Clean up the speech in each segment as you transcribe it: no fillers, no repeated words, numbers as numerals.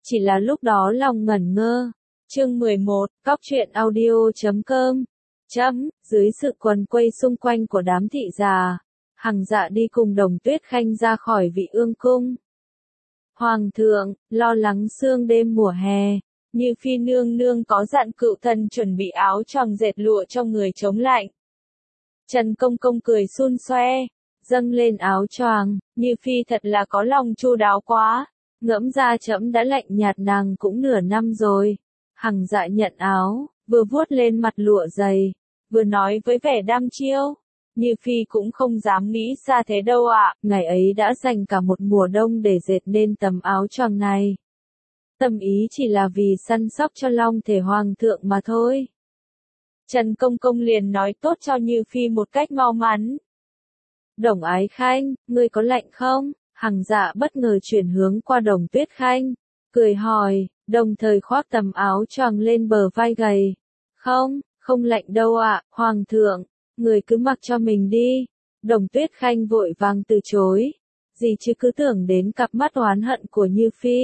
chỉ là lúc đó lòng ngẩn ngơ. Chương 11, Cóc truyện audio.com. Dưới sự quần quây xung quanh của đám thị già, Hằng Dạ đi cùng Đồng Tuyết Khanh ra khỏi Vị Ương cung. Hoàng thượng, lo lắng sương đêm mùa hè, Như Phi nương nương có dặn cựu thần chuẩn bị áo choàng dệt lụa cho người chống lạnh. Trần Công Công cười xun xoe, dâng lên áo choàng, Như Phi thật là có lòng chu đáo quá, ngẫm ra trẫm đã lạnh nhạt nàng cũng nửa năm rồi. Hằng Dạ nhận áo, vừa vuốt lên mặt lụa dày, vừa nói với vẻ đăm chiêu. Như Phi cũng không dám nghĩ xa thế đâu ạ, ngày ấy đã dành cả một mùa đông để dệt nên tấm áo choàng này. Tâm ý chỉ là vì săn sóc cho long thể hoàng thượng mà thôi. Trần Công Công liền nói tốt cho Như Phi một cách mau mắn. Đồng Ái Khanh, ngươi có lạnh không? Hằng Dạ bất ngờ chuyển hướng qua Đồng Tuyết Khanh, cười hỏi, đồng thời khoác tấm áo choàng lên bờ vai gầy. Không lạnh đâu ạ, hoàng thượng, người cứ mặc cho mình đi. Đồng Tuyết Khanh vội vàng từ chối, gì chứ cứ tưởng đến cặp mắt oán hận của Như Phi.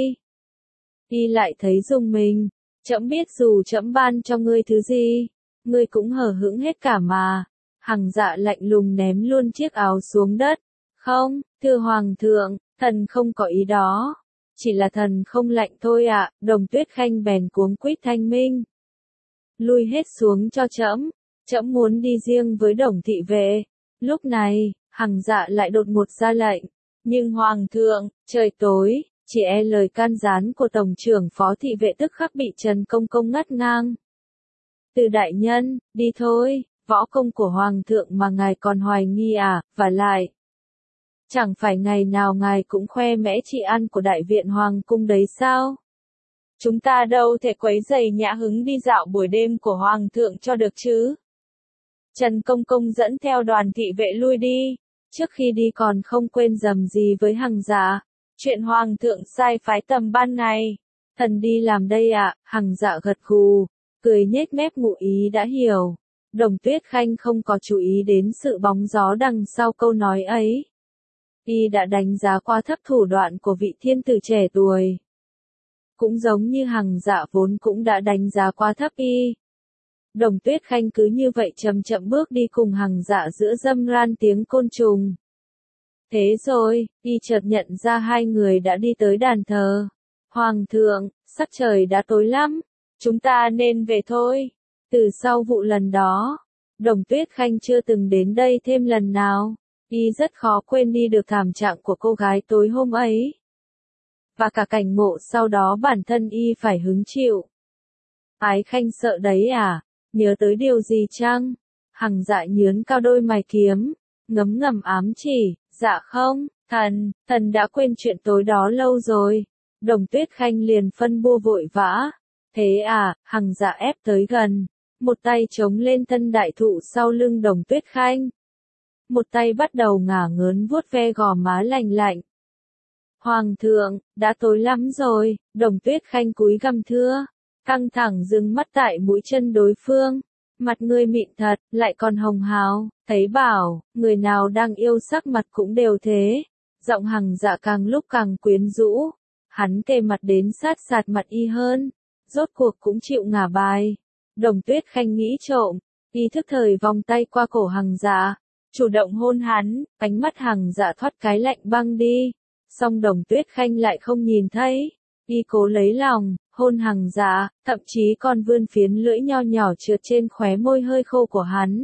Y lại thấy rùng mình, trẫm biết dù trẫm ban cho ngươi thứ gì, ngươi cũng hờ hững hết cả mà. Hằng Dạ lạnh lùng ném luôn chiếc áo xuống đất. Không, thưa hoàng thượng, thần không có ý đó. Chỉ là thần không lạnh thôi ạ. Đồng Tuyết Khanh bèn cuống quýt thanh minh. Lui hết xuống cho trẫm, trẫm muốn đi riêng với Đồng thị vệ. Lúc này, Hằng Dạ lại đột ngột ra lệnh. Nhưng hoàng thượng, trời tối, chỉ e lời can gián của tổng trưởng phó thị vệ tức khắc bị Trần Công Công ngắt ngang. Từ đại nhân, đi thôi, võ công của hoàng thượng mà ngài còn hoài nghi à, và lại. Chẳng phải ngày nào ngài cũng khoe mẽ trị ăn của đại viện hoàng cung đấy sao? Chúng ta đâu thể quấy rầy nhã hứng đi dạo buổi đêm của hoàng thượng cho được chứ? Trần Công Công dẫn theo đoàn thị vệ lui đi, trước khi đi còn không quên rầm gì với Hằng Dạ. Chuyện hoàng thượng sai phái tầm ban ngày, thần đi làm đây ạ. Hằng Dạ gật gù, cười nhếch mép ngụ ý đã hiểu. Đồng Tuyết Khanh không có chú ý đến sự bóng gió đằng sau câu nói ấy. Y đã đánh giá quá thấp thủ đoạn của vị thiên tử trẻ tuổi. Cũng giống như Hằng Dạ vốn cũng đã đánh giá quá thấp y. Đồng Tuyết Khanh cứ như vậy chậm chậm bước đi cùng Hằng Dạ giữa râm ran tiếng côn trùng. Thế rồi, y chợt nhận ra hai người đã đi tới đàn thờ. Hoàng thượng, sắc trời đã tối lắm, chúng ta nên về thôi. Từ sau vụ lần đó, Đồng Tuyết Khanh chưa từng đến đây thêm lần nào. Y rất khó quên đi được thảm trạng của cô gái tối hôm ấy. Và cả cảnh ngộ sau đó bản thân y phải hứng chịu. Ái Khanh sợ đấy à? Nhớ tới điều gì chăng? Hằng Dạ nhướn cao đôi mày kiếm, ngấm ngầm ám chỉ, dạ không, thần đã quên chuyện tối đó lâu rồi. Đồng Tuyết Khanh liền phân bua vội vã. Thế à? Hằng Dạ ép tới gần, một tay chống lên thân đại thụ sau lưng Đồng Tuyết Khanh. Một tay bắt đầu ngả ngớn vuốt ve gò má lành lạnh. Hoàng thượng, đã tối lắm rồi. Đồng Tuyết Khanh cúi gằm thưa, căng thẳng dừng mắt tại mũi chân đối phương. Mặt ngươi mịn thật, lại còn hồng hào, thấy bảo, người nào đang yêu sắc mặt cũng đều thế. Giọng Hằng Dạ càng lúc càng quyến rũ, hắn kề mặt đến sát sạt mặt y hơn, rốt cuộc cũng chịu ngả bài. Đồng Tuyết Khanh nghĩ trộm, y thức thời vòng tay qua cổ Hằng Dạ, chủ động hôn hắn, ánh mắt Hằng Dạ thoát cái lạnh băng đi. Song Đồng Tuyết Khanh lại không nhìn thấy, y cố lấy lòng, hôn Hằng Dạ, thậm chí còn vươn phiến lưỡi nho nhỏ trượt trên khóe môi hơi khô của hắn.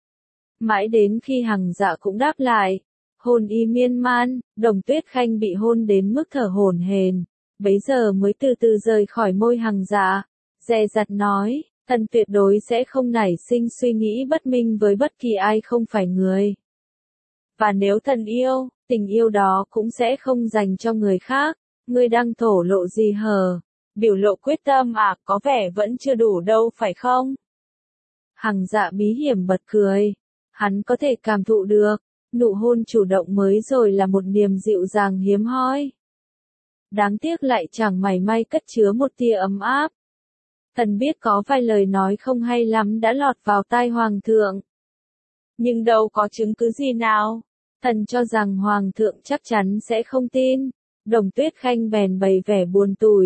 Mãi đến khi Hằng Dạ cũng đáp lại, hôn y miên man, Đồng Tuyết Khanh bị hôn đến mức thở hổn hển, bấy giờ mới từ từ rời khỏi môi Hằng Dạ, dè dặt nói, thần tuyệt đối sẽ không nảy sinh suy nghĩ bất minh với bất kỳ ai không phải người. Và nếu thần yêu, tình yêu đó cũng sẽ không dành cho người khác. Ngươi đang thổ lộ gì hờ? Biểu lộ quyết tâm à, có vẻ vẫn chưa đủ đâu phải không? Hằng Dạ bí hiểm bật cười. Hắn có thể cảm thụ được, nụ hôn chủ động mới rồi là một niềm dịu dàng hiếm hoi. Đáng tiếc lại chẳng mảy may cất chứa một tia ấm áp. Thần biết có vài lời nói không hay lắm đã lọt vào tai hoàng thượng. Nhưng đâu có chứng cứ gì nào. Thần cho rằng hoàng thượng chắc chắn sẽ không tin. Đồng Tuyết Khanh bèn bày vẻ buồn tủi.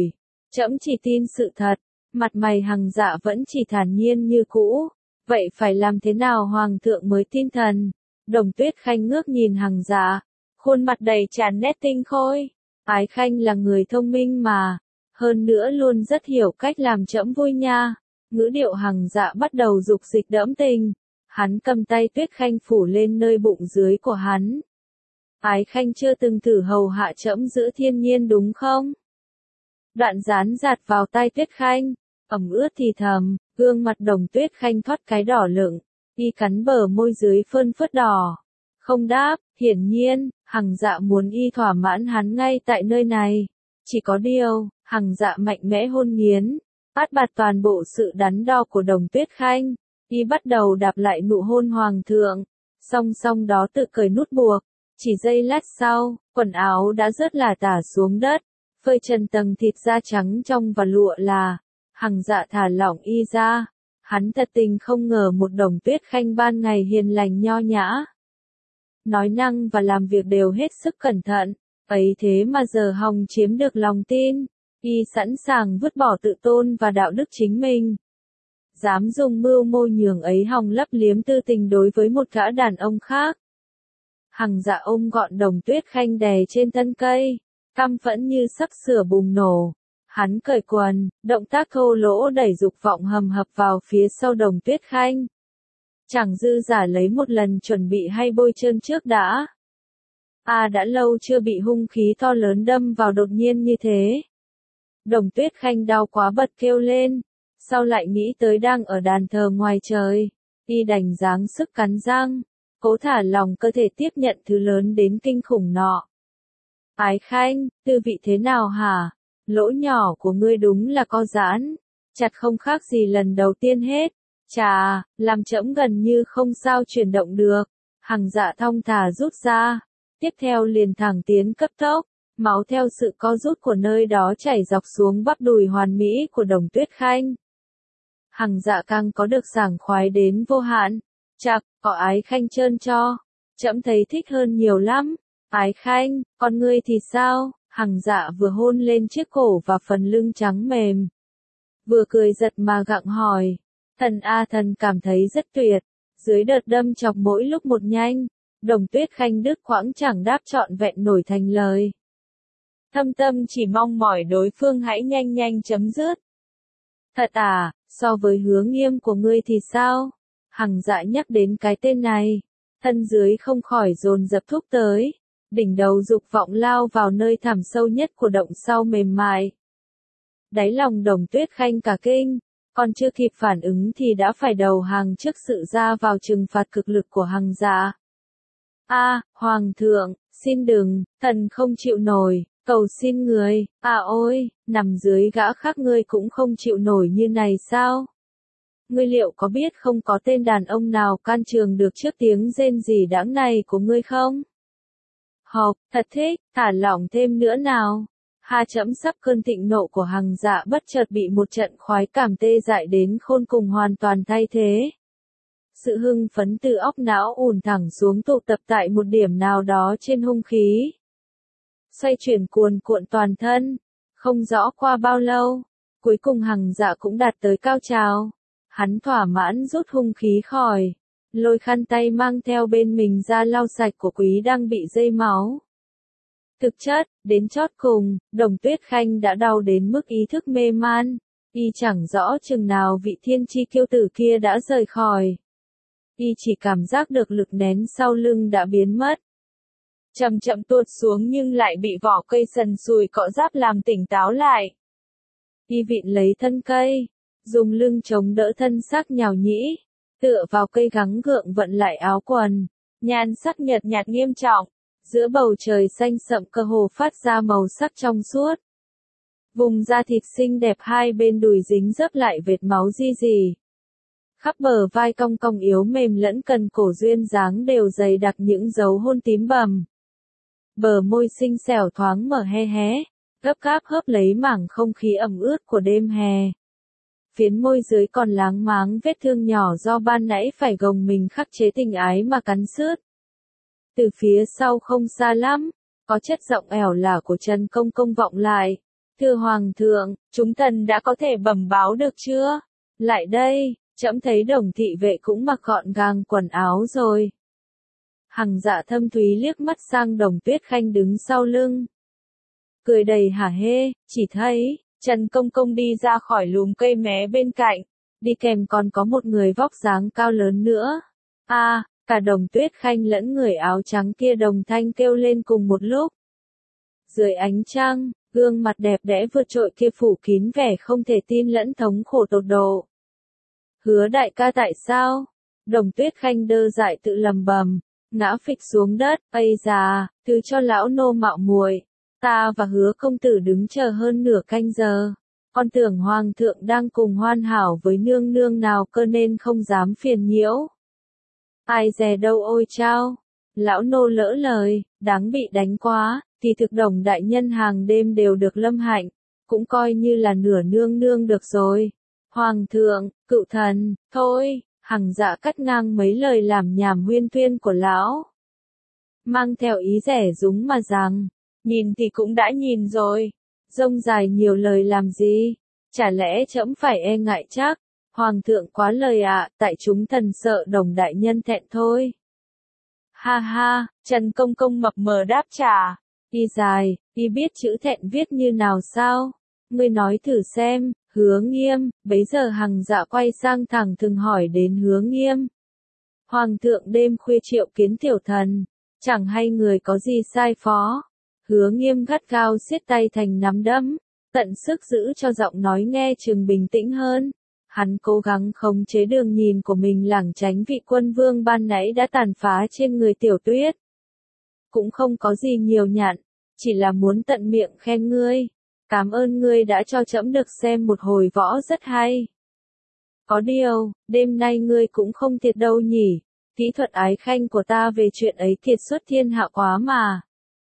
Trẫm chỉ tin sự thật. Mặt mày Hằng Dạ vẫn chỉ thản nhiên như cũ. Vậy phải làm thế nào hoàng thượng mới tin thần? Đồng Tuyết Khanh ngước nhìn Hằng Dạ, khuôn mặt đầy tràn nét tinh khôi. Ái Khanh là người thông minh mà, hơn nữa luôn rất hiểu cách làm trẫm vui nha. Ngữ điệu Hằng Dạ bắt đầu dục dịch đẫm tình. Hắn cầm tay Tuyết Khanh phủ lên nơi bụng dưới của hắn. Ái Khanh chưa từng thử hầu hạ trẫm giữ thiên nhiên đúng không? Đoạn gián giạt vào tai Tuyết Khanh, ẩm ướt thì thầm, gương mặt Đồng Tuyết Khanh thoát cái đỏ lựng, y cắn bờ môi dưới phơn phớt đỏ. Không đáp, hiển nhiên, Hằng Dạ muốn y thỏa mãn hắn ngay tại nơi này. Chỉ có điều, Hằng Dạ mạnh mẽ hôn nghiến, át bạt toàn bộ sự đắn đo của Đồng Tuyết Khanh. Y bắt đầu đạp lại nụ hôn hoàng thượng, song song đó tự cởi nút buộc. Chỉ giây lát sau, quần áo đã rớt lả tả xuống đất, phơi trần tầng thịt da trắng trong và lụa là. Hằng Dạ thả lỏng y ra. Hắn thật tình không ngờ một Đồng Tuyết Khanh ban ngày hiền lành nho nhã, nói năng và làm việc đều hết sức cẩn thận, ấy thế mà giờ hòng chiếm được lòng tin. Y sẵn sàng vứt bỏ tự tôn và đạo đức chính mình, dám dùng mưu mô nhường ấy hòng lấp liếm tư tình đối với một gã đàn ông khác. Hằng Dạ ôm gọn Đồng Tuyết Khanh đè trên thân cây, căm phẫn như sắp sửa bùng nổ. Hắn cởi quần, động tác thô lỗ đẩy dục vọng hầm hập vào phía sau Đồng Tuyết Khanh. Chẳng dư giả lấy một lần chuẩn bị hay bôi trơn trước đã. Đã lâu chưa bị hung khí to lớn đâm vào đột nhiên như thế. Đồng Tuyết Khanh đau quá bật kêu lên, sau lại nghĩ tới đang ở đàn thờ ngoài trời, y đành giáng sức cắn răng, cố thả lòng cơ thể tiếp nhận thứ lớn đến kinh khủng nọ. Ái Khanh, tư vị thế nào hả? Lỗ nhỏ của ngươi đúng là co giãn, chặt không khác gì lần đầu tiên hết. Chà, làm trẫm gần như không sao chuyển động được. Hằng Dạ thong thả rút ra, tiếp theo liền thẳng tiến cấp tốc, máu theo sự co rút của nơi đó chảy dọc xuống bắp đùi hoàn mỹ của Đồng Tuyết Khanh. Hằng Dạ càng có được sảng khoái đến vô hạn. Chạc, có Ái Khanh trơn cho, trẫm thấy thích hơn nhiều lắm. Ái Khanh, còn ngươi thì sao? Hằng Dạ vừa hôn lên chiếc cổ và phần lưng trắng mềm, vừa cười giật mà gặng hỏi. Thần thần cảm thấy rất tuyệt. Dưới đợt đâm chọc mỗi lúc một nhanh, Đồng Tuyết Khanh đứt quãng chẳng đáp trọn vẹn nổi thành lời. Thâm tâm chỉ mong mỏi đối phương hãy nhanh nhanh chấm dứt. Thật so với Hứa Nghiêm của ngươi thì sao? Hằng Dạ nhắc đến cái tên này, thân dưới không khỏi dồn dập thúc tới. Đỉnh đầu dục vọng lao vào nơi thẳm sâu nhất của động sau mềm mại. Đáy lòng Đồng Tuyết Khanh cả kinh, còn chưa kịp phản ứng thì đã phải đầu hàng trước sự ra vào trừng phạt cực lực của Hằng Dạ. Hoàng thượng, xin đừng, thần không chịu nổi, cầu xin người. Ôi, nằm dưới gã khác ngươi cũng không chịu nổi như này sao? Ngươi liệu có biết không có tên đàn ông nào can trường được trước tiếng rên rỉ đãng này của ngươi không? Thật thích, thả lỏng thêm nữa nào. Trẫm sắp cơn thịnh nộ của Hằng Dạ bất chợt bị một trận khoái cảm tê dại đến khôn cùng hoàn toàn thay thế. Sự hưng phấn từ óc não ùn thẳng xuống tụ tập tại một điểm nào đó trên hung khí. Xoay chuyển cuồn cuộn toàn thân, không rõ qua bao lâu, cuối cùng Hằng Dạ cũng đạt tới cao trào. Hắn thỏa mãn rút hung khí khỏi, lôi khăn tay mang theo bên mình ra lau sạch của Quý đang bị dây máu. Thực chất, đến chót cùng, Đồng Tuyết Khanh đã đau đến mức ý thức mê man, y chẳng rõ chừng nào vị thiên chi kiêu tử kia đã rời khỏi. Y chỉ cảm giác được lực nén sau lưng đã biến mất. Chậm chậm tuột xuống nhưng lại bị vỏ cây sần sùi cọ giáp làm tỉnh táo lại. Y vịn lấy thân cây, dùng lưng chống đỡ thân xác nhào nhĩ, tựa vào cây gắng gượng vận lại áo quần, nhan sắc nhợt nhạt nghiêm trọng. Giữa bầu trời xanh sậm cơ hồ phát ra màu sắc trong suốt. Vùng da thịt xinh đẹp hai bên đùi dính dấp lại vệt máu ri rì. Khắp bờ vai cong cong yếu mềm lẫn cần cổ duyên dáng đều dày đặc những dấu hôn tím bầm. Bờ môi xinh xẻo thoáng mở hé hé, gấp gáp hớp lấy mảng không khí ẩm ướt của đêm hè. Phiến môi dưới còn láng máng vết thương nhỏ do ban nãy phải gồng mình khắc chế tình ái mà cắn sứt. Từ phía sau không xa lắm, có chất giọng ẻo lả của Trần Công Công vọng lại. Thưa Hoàng thượng, chúng tần đã có thể bẩm báo được chưa? Lại đây, trẫm thấy Đồng thị vệ cũng mặc gọn gàng quần áo rồi. Hằng Dạ thâm thúy liếc mắt sang Đồng Tuyết Khanh đứng sau lưng. Cười đầy hả hê, chỉ thấy, Trần Công Công đi ra khỏi lùm cây mé bên cạnh, đi kèm còn có một người vóc dáng cao lớn nữa. Cả Đồng Tuyết Khanh lẫn người áo trắng kia đồng thanh kêu lên cùng một lúc. Dưới ánh trăng, gương mặt đẹp đẽ vượt trội kia phủ kín vẻ không thể tin lẫn thống khổ tột độ. Hứa đại ca tại sao? Đồng Tuyết Khanh đơ dại tự lầm bầm, ngã phịch xuống đất, ây già, thứ cho lão nô mạo muội. Ta và Hứa công tử đứng chờ hơn nửa canh giờ. Con tưởng Hoàng thượng đang cùng hoan hảo với nương nương nào cơ nên không dám phiền nhiễu. Ai dè đâu ôi chao. Lão nô lỡ lời, đáng bị đánh quá, thì thực Đồng đại nhân hàng đêm đều được lâm hạnh, cũng coi như là nửa nương nương được rồi. Hoàng thượng, cựu thần, thôi, Hằng Dạ cắt ngang mấy lời làm nhảm huyên thuyên của lão. Mang theo ý rẻ rúng mà rằng, nhìn thì cũng đã nhìn rồi, rông dài nhiều lời làm gì, chả lẽ trẫm phải e ngại chắc, Hoàng thượng quá lời ạ, tại chúng thần sợ Đồng đại nhân thẹn thôi. Ha ha, Trần Công Công mập mờ đáp trả, y dài, y biết chữ thẹn viết như nào sao, ngươi nói thử xem. Hứa Nghiêm, bấy giờ Hằng Dạ quay sang thẳng thừng hỏi đến Hứa Nghiêm. Hoàng thượng đêm khuya triệu kiến tiểu thần, chẳng hay người có gì sai phó. Hứa Nghiêm gắt gao siết tay thành nắm đấm, tận sức giữ cho giọng nói nghe chừng bình tĩnh hơn. Hắn cố gắng khống chế đường nhìn của mình lảng tránh vị quân vương ban nãy đã tàn phá trên người Tiểu Tuyết. Cũng không có gì nhiều nhặn, chỉ là muốn tận miệng khen ngươi. Cảm ơn ngươi đã cho trẫm được xem một hồi võ rất hay. Có điều, đêm nay ngươi cũng không thiệt đâu nhỉ, kỹ thuật ái khanh của ta về chuyện ấy kiệt xuất thiên hạ quá mà.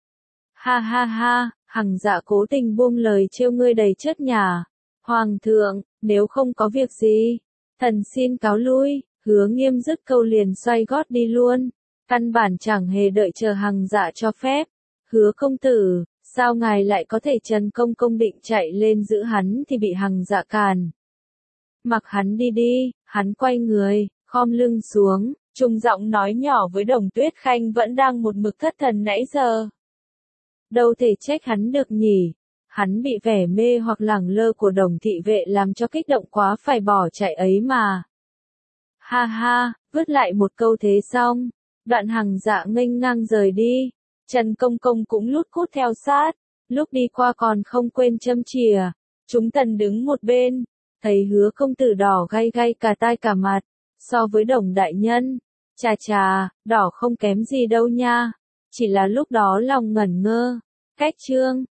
Ha ha ha, Hằng Dạ cố tình buông lời trêu ngươi đầy chất nhả. Hoàng thượng, nếu không có việc gì, thần xin cáo lui. Hứa Nghiêm dứt câu liền xoay gót đi luôn, căn bản chẳng hề đợi chờ Hằng Dạ cho phép. Hứa công tử, sao ngài lại có thể? Trần Công Công định chạy lên giữ hắn thì bị Hằng Dạ cản. Mặc hắn đi đi, hắn quay người, khom lưng xuống, trùng giọng nói nhỏ với Đồng Tuyết Khanh vẫn đang một mực thất thần nãy giờ. Đâu thể trách hắn được nhỉ, hắn bị vẻ mê hoặc lẳng lơ của Đồng thị vệ làm cho kích động quá phải bỏ chạy ấy mà. Ha ha, vứt lại một câu thế xong, đoạn Hằng Dạ nghênh ngang rời đi. Trần Công Công cũng lút cút theo sát, lúc đi qua còn không quên châm chìa. Chúng tần đứng một bên, thấy Hứa công tử đỏ gay gay cả tai cả mặt, so với Đồng đại nhân, chà, đỏ không kém gì đâu nha, chỉ là lúc đó lòng ngẩn ngơ. Cách chương